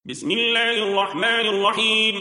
بسم الله الرحمن الرحيم.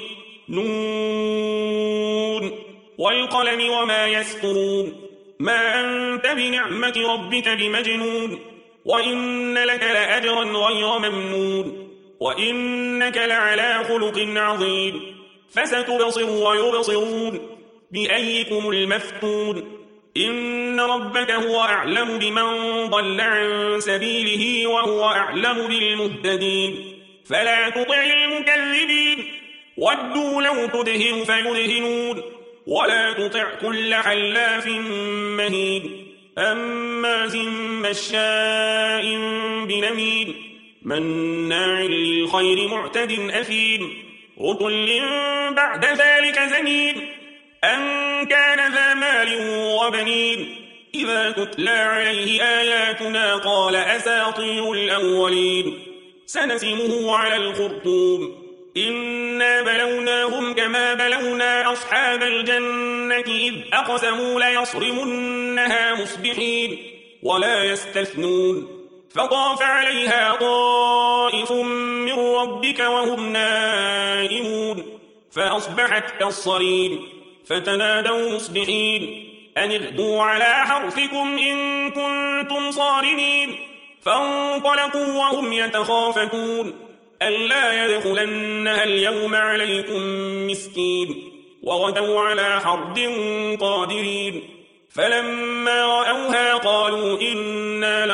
نون والقلم وما يسطرون. ما أنت بنعمة ربك بمجنون. وإن لك لأجرا غير ممنون. وإنك لعلى خلق عظيم. فستبصر ويبصرون بأيكم المفتون. إن ربك هو أعلم بمن ضل عن سبيله وهو أعلم بالمهتدين. فلا تطع المكذبين. ودوا لو تدهن فيدهنون. ولا تطع كل حلاف مهين هماز مشاء بنميم مناع للخير معتد أثيم عتل بعد ذلك زنيم أن كان ذا مال وبنين إذا تتلى عليه آياتنا قال أساطير الأولين سنسمه على الخرطوم. إنا بلوناهم كما بلونا أصحاب الجنة إذ أقسموا ليصرمنها مصبحين ولا يستثنون فطاف عليها طائف من ربك وهم نائمون فأصبحت كالصريم فتنادوا مصبحين أن اغدوا على حرثكم إن كنتم صارمين فانطلقوا وهم يتخافتون ألا يدخلنها اليوم عليكم مسكين وغدوا على حرد قادرين فلما رأوها قالوا إنا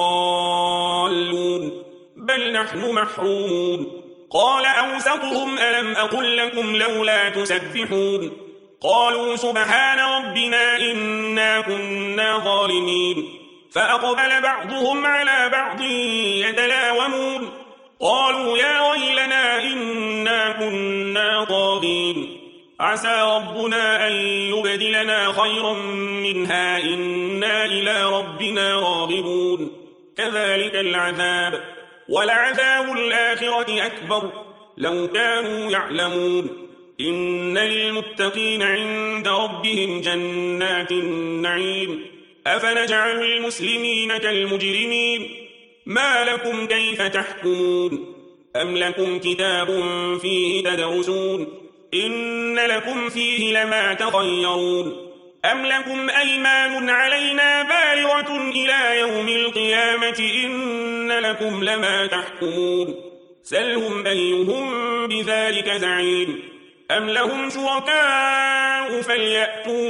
لضالون بل نحن محرومون قال أوسطهم ألم أقل لكم لولا تسبحون قالوا سبحان ربنا إنا كنا ظالمين فأقبل بعضهم على بعض يتلاومون قالوا يا ويلنا إنا كنا طاغين عسى ربنا أن يبدلنا خيرا منها إنا إلى ربنا راغبون كذلك العذاب ولعذاب الآخرة أكبر لو كانوا يعلمون إن للمتقين عند ربهم جنات النعيم أفنجعل المسلمين كالمجرمين ما لكم كيف تحكمون أم لكم كتاب فيه تدرسون إن لكم فيه لما تخيرون أم لكم أيمان علينا بالغة إلى يوم القيامة إن لكم لما تحكمون سلهم أيهم بذلك زعيم أم لهم شركاء فليأتوا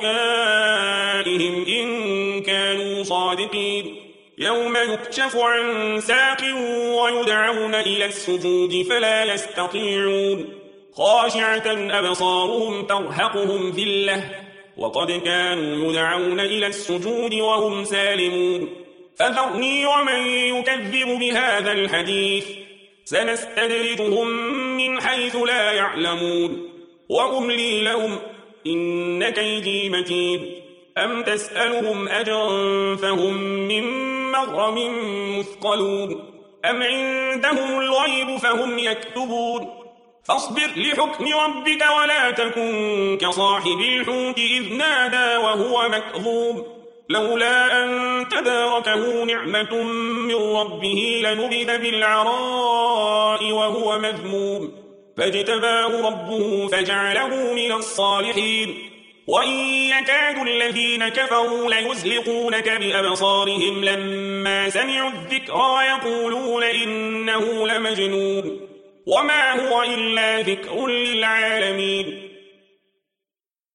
بشركائهم إن كانوا صادقين يوم يكشف عن ساق ويدعون إلى السجود فلا يستطيعون خاشعة أبصارهم ترهقهم ذلة وقد كانوا يدعون إلى السجود وهم سالمون فذرني ومن يكذب بهذا الحديث سنستدرجهم من حيث لا يعلمون وأملي لهم إن كيدي متين أم تسألهم أجرا فهم من مغرم مثقلون أم عندهم الغيب فهم يكتبون فاصبر لحكم ربك ولا تكن كصاحب الحوت إذ نادى وهو مكظوم لولا أن تداركه نعمة من ربه لنبذ بالعراء وهو مذموم فاجتباه ربه فجعله من الصالحين وإن يكاد الذين كفروا ليزلقونك بأبصارهم لما سمعوا الذكر ويقولون إنه لمجنون وما هو إلا ذكر للعالمين